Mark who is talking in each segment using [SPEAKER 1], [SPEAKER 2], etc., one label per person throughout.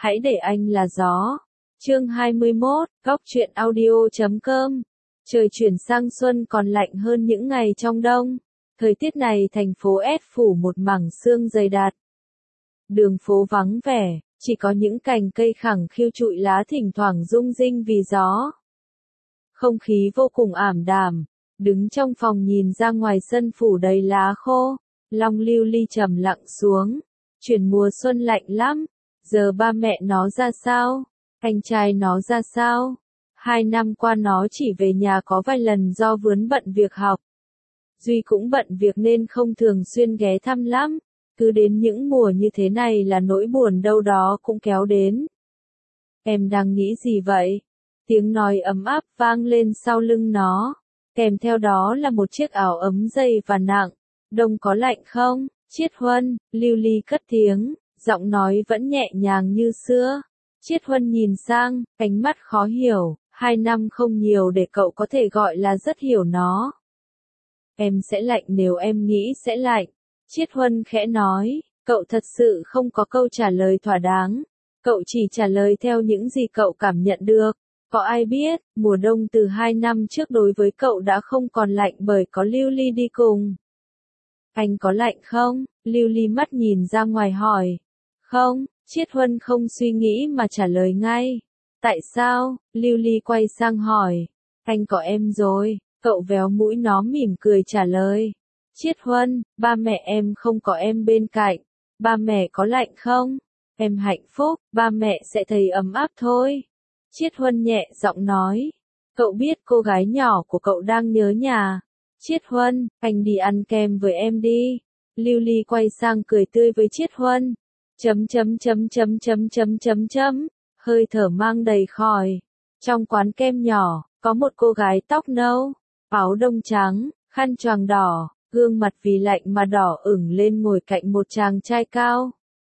[SPEAKER 1] Hãy để anh là gió. Chương 21, góc truyện audio.com. Trời chuyển sang xuân còn lạnh hơn những ngày trong đông. Thời tiết này thành phố S phủ một mảng sương dày đặc. Đường phố vắng vẻ, chỉ có những cành cây khẳng khiu trụi lá thỉnh thoảng rung rinh vì gió. Không khí vô cùng ảm đạm, đứng trong phòng nhìn ra ngoài sân phủ đầy lá khô, Long Lưu Ly trầm lặng xuống. Chuyển mùa xuân lạnh lắm, giờ ba mẹ nó ra sao? Anh trai nó ra sao? 2 năm qua nó chỉ về nhà có vài lần do vướng bận việc học. Duy cũng bận việc nên không thường xuyên ghé thăm lắm, cứ đến những mùa như thế này là nỗi buồn đâu đó cũng kéo đến. Em đang nghĩ gì vậy? Tiếng nói ấm áp vang lên sau lưng nó, kèm theo đó là một chiếc áo ấm dày và nặng. Đông có lạnh không? Chiết Huân, Lưu Ly cất tiếng, giọng nói vẫn nhẹ nhàng như xưa. Chiết Huân nhìn sang, ánh mắt khó hiểu, 2 năm không nhiều để cậu có thể gọi là rất hiểu nó. Em sẽ lạnh nếu em nghĩ sẽ lạnh. Chiết Huân khẽ nói, cậu thật sự không có câu trả lời thỏa đáng. Cậu chỉ trả lời theo những gì cậu cảm nhận được. Có ai biết, mùa đông từ 2 năm trước đối với cậu đã không còn lạnh bởi có Lưu Ly đi cùng. Anh có lạnh không? Lưu Ly mắt nhìn ra ngoài hỏi. Không, Chiết Huân không suy nghĩ mà trả lời ngay. Tại sao? Lưu Ly quay sang hỏi. Anh có em rồi, cậu véo mũi nó mỉm cười trả lời. Chiết Huân, ba mẹ em không có em bên cạnh. Ba mẹ có lạnh không? Em hạnh phúc, ba mẹ sẽ thấy ấm áp thôi. Chiết Huân nhẹ giọng nói. Cậu biết cô gái nhỏ của cậu đang nhớ nhà. Chiết Huân, anh đi ăn kem với em đi. Lưu Ly quay sang cười tươi với Chiết Huân. Hơi thở mang đầy khói. Trong quán kem nhỏ, có một cô gái tóc nâu, áo đông trắng, khăn choàng đỏ, gương mặt vì lạnh mà đỏ ửng lên ngồi cạnh một chàng trai cao.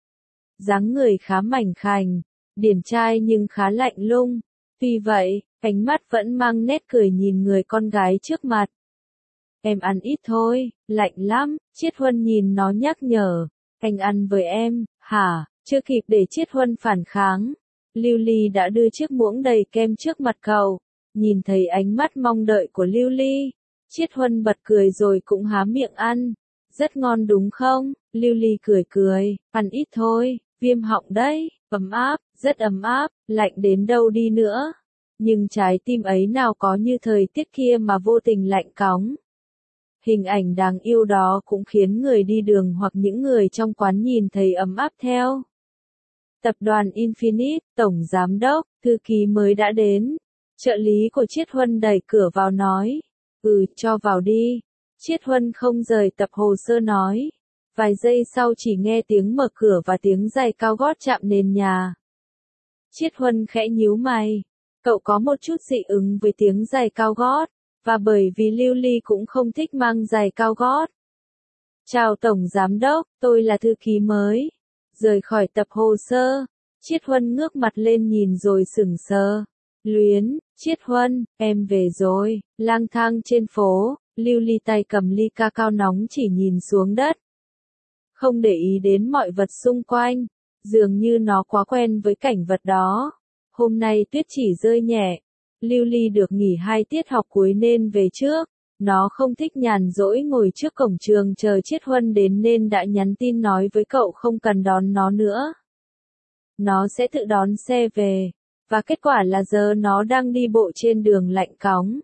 [SPEAKER 1] Dáng người khá mảnh khảnh, điển trai nhưng khá lạnh lùng. Tuy vậy, ánh mắt vẫn mang nét cười nhìn người con gái trước mặt. Em ăn ít thôi, lạnh lắm, Chiết Huân nhìn nó nhắc nhở. Anh ăn với em, hả? Chưa kịp để Chiết Huân phản kháng. Lưu Ly đã đưa chiếc muỗng đầy kem trước mặt cậu. Nhìn thấy ánh mắt mong đợi của Lưu Ly, Chiết Huân bật cười rồi cũng há miệng ăn. Rất ngon đúng không? Lưu Ly cười, ăn ít thôi, viêm họng đấy, ấm áp, rất ấm áp, lạnh đến đâu đi nữa. Nhưng trái tim ấy nào có như thời tiết kia mà vô tình lạnh cóng. Hình ảnh đáng yêu đó cũng khiến người đi đường hoặc những người trong quán nhìn thấy ấm áp theo. Tập đoàn Infinite, Tổng Giám đốc, thư ký mới đã đến. Trợ lý của Chiết Huân đẩy cửa vào nói. Cho vào đi. Chiết Huân không rời tập hồ sơ nói. Vài giây sau chỉ nghe tiếng mở cửa và tiếng giày cao gót chạm nền nhà. Chiết Huân khẽ nhíu mày. Cậu có một chút dị ứng với tiếng giày cao gót. Và bởi vì Lưu Ly cũng không thích mang giày cao gót. Chào Tổng Giám đốc, tôi là thư ký mới. Rời khỏi tập hồ sơ, Chiết Huân ngước mặt lên nhìn rồi sững sờ. Luyến, Chiết Huân, em về rồi. Lang thang trên phố, Lưu Ly tay cầm ly ca cao nóng chỉ nhìn xuống đất. Không để ý đến mọi vật xung quanh, dường như nó quá quen với cảnh vật đó. Hôm nay tuyết chỉ rơi nhẹ. Lưu Ly được nghỉ 2 tiết học cuối nên về trước. Nó không thích nhàn rỗi ngồi trước cổng trường chờ Chiết Huân đến nên đã nhắn tin nói với cậu không cần đón nó nữa. Nó sẽ tự đón xe về. Và kết quả là giờ nó đang đi bộ trên đường lạnh cóng.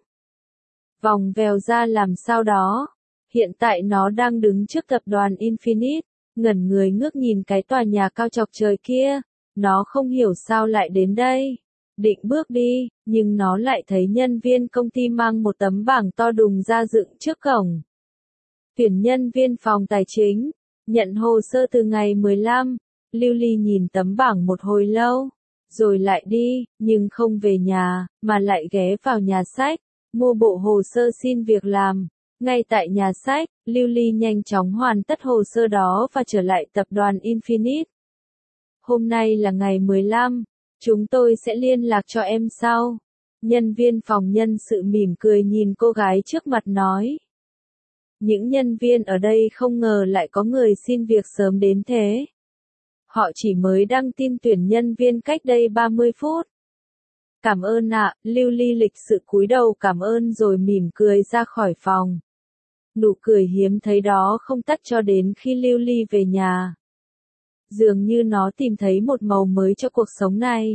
[SPEAKER 1] Vòng vèo ra làm sao đó. Hiện tại nó đang đứng trước tập đoàn Infinite, ngẩn người ngước nhìn cái tòa nhà cao chọc trời kia. Nó không hiểu sao lại đến đây. Định bước đi, nhưng nó lại thấy nhân viên công ty mang một tấm bảng to đùng ra dựng trước cổng. Tuyển nhân viên phòng tài chính, nhận hồ sơ từ ngày 15. Lưu Ly nhìn tấm bảng một hồi lâu, rồi lại đi, nhưng không về nhà, mà lại ghé vào nhà sách, mua bộ hồ sơ xin việc làm. Ngay tại nhà sách, Lưu Ly nhanh chóng hoàn tất hồ sơ đó và trở lại tập đoàn Infinite. Hôm nay là ngày 15. Chúng tôi sẽ liên lạc cho em sau. Nhân viên phòng nhân sự mỉm cười nhìn cô gái trước mặt nói. Những nhân viên ở đây không ngờ lại có người xin việc sớm đến thế. Họ chỉ mới đăng tin tuyển nhân viên cách đây 30 phút. Cảm ơn ạ, Lưu Ly lịch sự cúi đầu cảm ơn rồi mỉm cười ra khỏi phòng. Nụ cười hiếm thấy đó không tắt cho đến khi Lưu Ly về nhà. Dường như nó tìm thấy một màu mới cho cuộc sống này.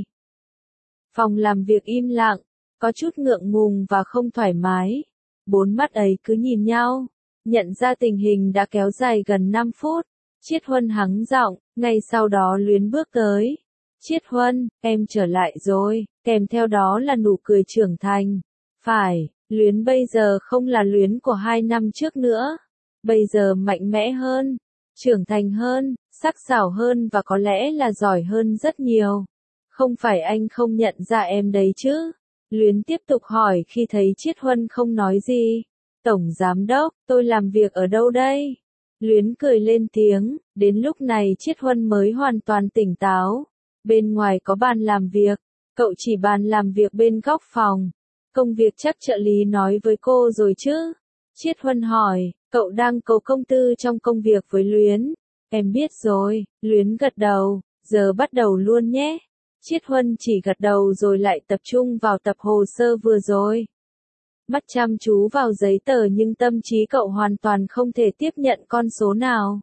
[SPEAKER 1] Phòng làm việc im lặng, có chút ngượng ngùng và không thoải mái. Bốn mắt ấy cứ nhìn nhau, nhận ra tình hình đã kéo dài gần 5 phút. Chiết Huân hắng giọng, ngay sau đó Luyến bước tới. Chiết Huân, em trở lại rồi, kèm theo đó là nụ cười trưởng thành. Phải, Luyến bây giờ không là Luyến của 2 năm trước nữa. Bây giờ mạnh mẽ hơn, trưởng thành hơn, sắc sảo hơn và có lẽ là giỏi hơn rất nhiều. Không phải anh không nhận ra em đấy chứ? Luyến tiếp tục hỏi khi thấy Chiết Huân không nói gì. Tổng giám đốc, tôi làm việc ở đâu đây? Luyến cười lên tiếng, đến lúc này Chiết Huân mới hoàn toàn tỉnh táo. Bên ngoài có bàn làm việc, cậu chỉ bàn làm việc bên góc phòng. Công việc chắc trợ lý nói với cô rồi chứ? Chiết Huân hỏi, cậu đang cầu công tư trong công việc với Luyến. Em biết rồi, Luyến gật đầu, giờ bắt đầu luôn nhé. Chiết Huân chỉ gật đầu rồi lại tập trung vào tập hồ sơ vừa rồi. Mắt chăm chú vào giấy tờ nhưng tâm trí cậu hoàn toàn không thể tiếp nhận con số nào.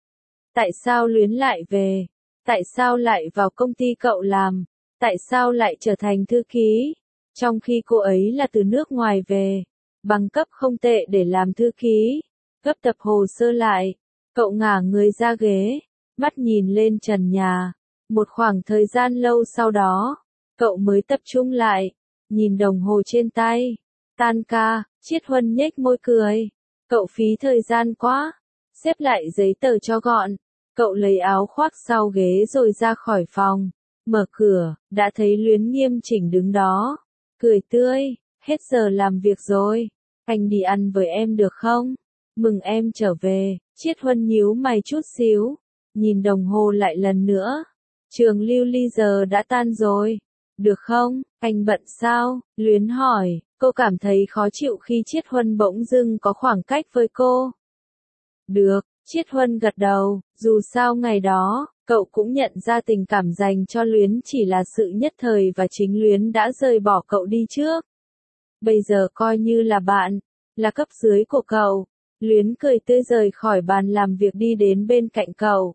[SPEAKER 1] Tại sao Luyến lại về? Tại sao lại vào công ty cậu làm? Tại sao lại trở thành thư ký? Trong khi cô ấy là từ nước ngoài về, bằng cấp không tệ để làm thư ký. Gấp tập hồ sơ lại, cậu ngả người ra ghế, mắt nhìn lên trần nhà. Một khoảng thời gian lâu sau đó, cậu mới tập trung lại, nhìn đồng hồ trên tay. Tan ca, Chiết Huân nhếch môi cười. Cậu phí thời gian quá. Xếp lại giấy tờ cho gọn. Cậu lấy áo khoác sau ghế rồi ra khỏi phòng. Mở cửa, đã thấy Luyến nghiêm chỉnh đứng đó. Cười tươi, hết giờ làm việc rồi. Anh đi ăn với em được không? Mừng em trở về. Chiết Huân nhíu mày chút xíu. Nhìn đồng hồ lại lần nữa. Trường Lưu Ly giờ đã tan rồi. Được không, anh bận sao? Luyến hỏi, cô cảm thấy khó chịu khi Chiết Huân bỗng dưng có khoảng cách với cô. Được, Chiết Huân gật đầu, dù sao ngày đó, cậu cũng nhận ra tình cảm dành cho Luyến chỉ là sự nhất thời và chính Luyến đã rời bỏ cậu đi trước. Bây giờ coi như là bạn, là cấp dưới của cậu. Luyến cười tươi rời khỏi bàn làm việc đi đến bên cạnh cậu.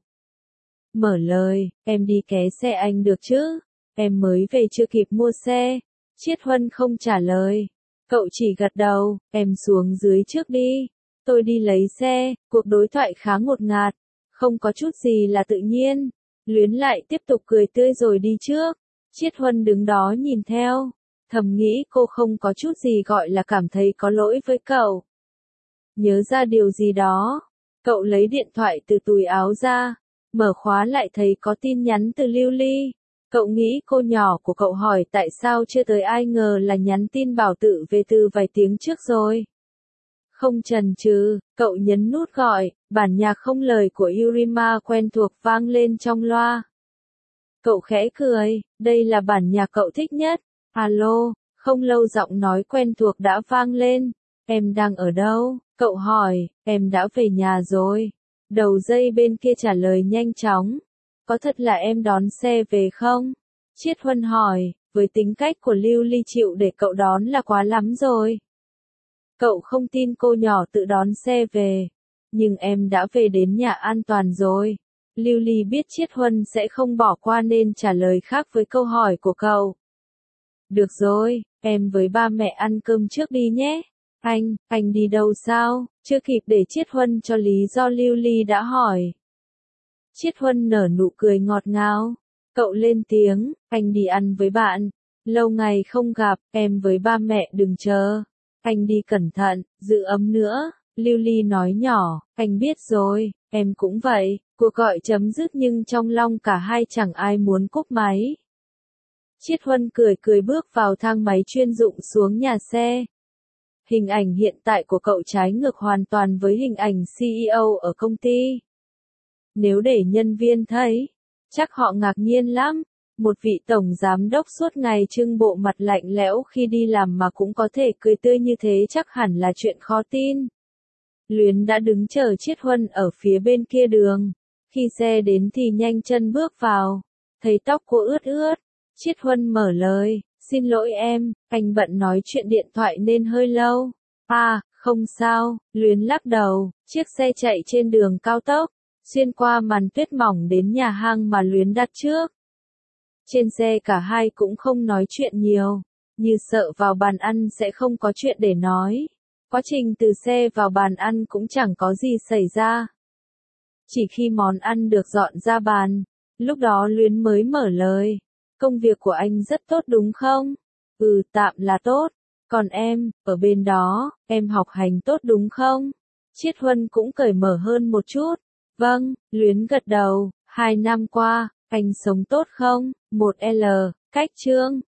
[SPEAKER 1] Mở lời, em đi ké xe anh được chứ? Em mới về chưa kịp mua xe. Chiết Huân không trả lời. Cậu chỉ gật đầu, em xuống dưới trước đi. Tôi đi lấy xe, cuộc đối thoại khá ngột ngạt. Không có chút gì là tự nhiên. Luyến lại tiếp tục cười tươi rồi đi trước. Chiết Huân đứng đó nhìn theo. Thầm nghĩ cô không có chút gì gọi là cảm thấy có lỗi với cậu. Nhớ ra điều gì đó. Cậu lấy điện thoại từ túi áo ra. Mở khóa lại thấy có tin nhắn từ Lưu Ly. Cậu nghĩ cô nhỏ của cậu hỏi tại sao chưa tới ai ngờ là nhắn tin bảo tự về từ vài tiếng trước rồi. Không chần chừ, cậu nhấn nút gọi, bản nhạc không lời của Yurima quen thuộc vang lên trong loa. Cậu khẽ cười, đây là bản nhạc cậu thích nhất. Alo, không lâu giọng nói quen thuộc đã vang lên. Em đang ở đâu? Cậu hỏi, em đã về nhà rồi. Đầu dây bên kia trả lời nhanh chóng. Có thật là em đón xe về không? Chiết Huân hỏi, với tính cách của Lưu Ly chịu để cậu đón là quá lắm rồi. Cậu không tin cô nhỏ tự đón xe về. Nhưng em đã về đến nhà an toàn rồi. Lưu Ly biết Chiết Huân sẽ không bỏ qua nên trả lời khác với câu hỏi của cậu. Được rồi, em với ba mẹ ăn cơm trước đi nhé. Anh đi đâu sao? Chưa kịp để Chiết Huân cho lý do Lưu Ly đã hỏi. Chiết Huân nở nụ cười ngọt ngào. Cậu lên tiếng, anh đi ăn với bạn. Lâu ngày không gặp, em với ba mẹ đừng chờ. Anh đi cẩn thận, giữ ấm nữa. Lưu Ly nói nhỏ, anh biết rồi, em cũng vậy. Cuộc gọi chấm dứt nhưng trong lòng cả hai chẳng ai muốn cúp máy. Chiết Huân cười cười bước vào thang máy chuyên dụng xuống nhà xe. Hình ảnh hiện tại của cậu trái ngược hoàn toàn với hình ảnh CEO ở công ty. Nếu để nhân viên thấy, chắc họ ngạc nhiên lắm. Một vị tổng giám đốc suốt ngày trưng bộ mặt lạnh lẽo khi đi làm mà cũng có thể cười tươi như thế chắc hẳn là chuyện khó tin. Luyến đã đứng chờ Chiết Huân ở phía bên kia đường. Khi xe đến thì nhanh chân bước vào, thấy tóc cô ướt ướt. Chiết Huân mở lời, xin lỗi em, anh bận nói chuyện điện thoại nên hơi lâu. À, không sao, Luyến lắc đầu, chiếc xe chạy trên đường cao tốc, xuyên qua màn tuyết mỏng đến nhà hàng mà Luyến đặt trước. Trên xe cả hai cũng không nói chuyện nhiều, như sợ vào bàn ăn sẽ không có chuyện để nói. Quá trình từ xe vào bàn ăn cũng chẳng có gì xảy ra. Chỉ khi món ăn được dọn ra bàn, lúc đó Luyến mới mở lời. Công việc của anh rất tốt đúng không? Ừ, tạm là tốt. Còn em, ở bên đó, em học hành tốt đúng không? Chiết Huân cũng cởi mở hơn một chút. Vâng, Luyến gật đầu. 2 năm qua, anh sống tốt không? 1L, cách chương.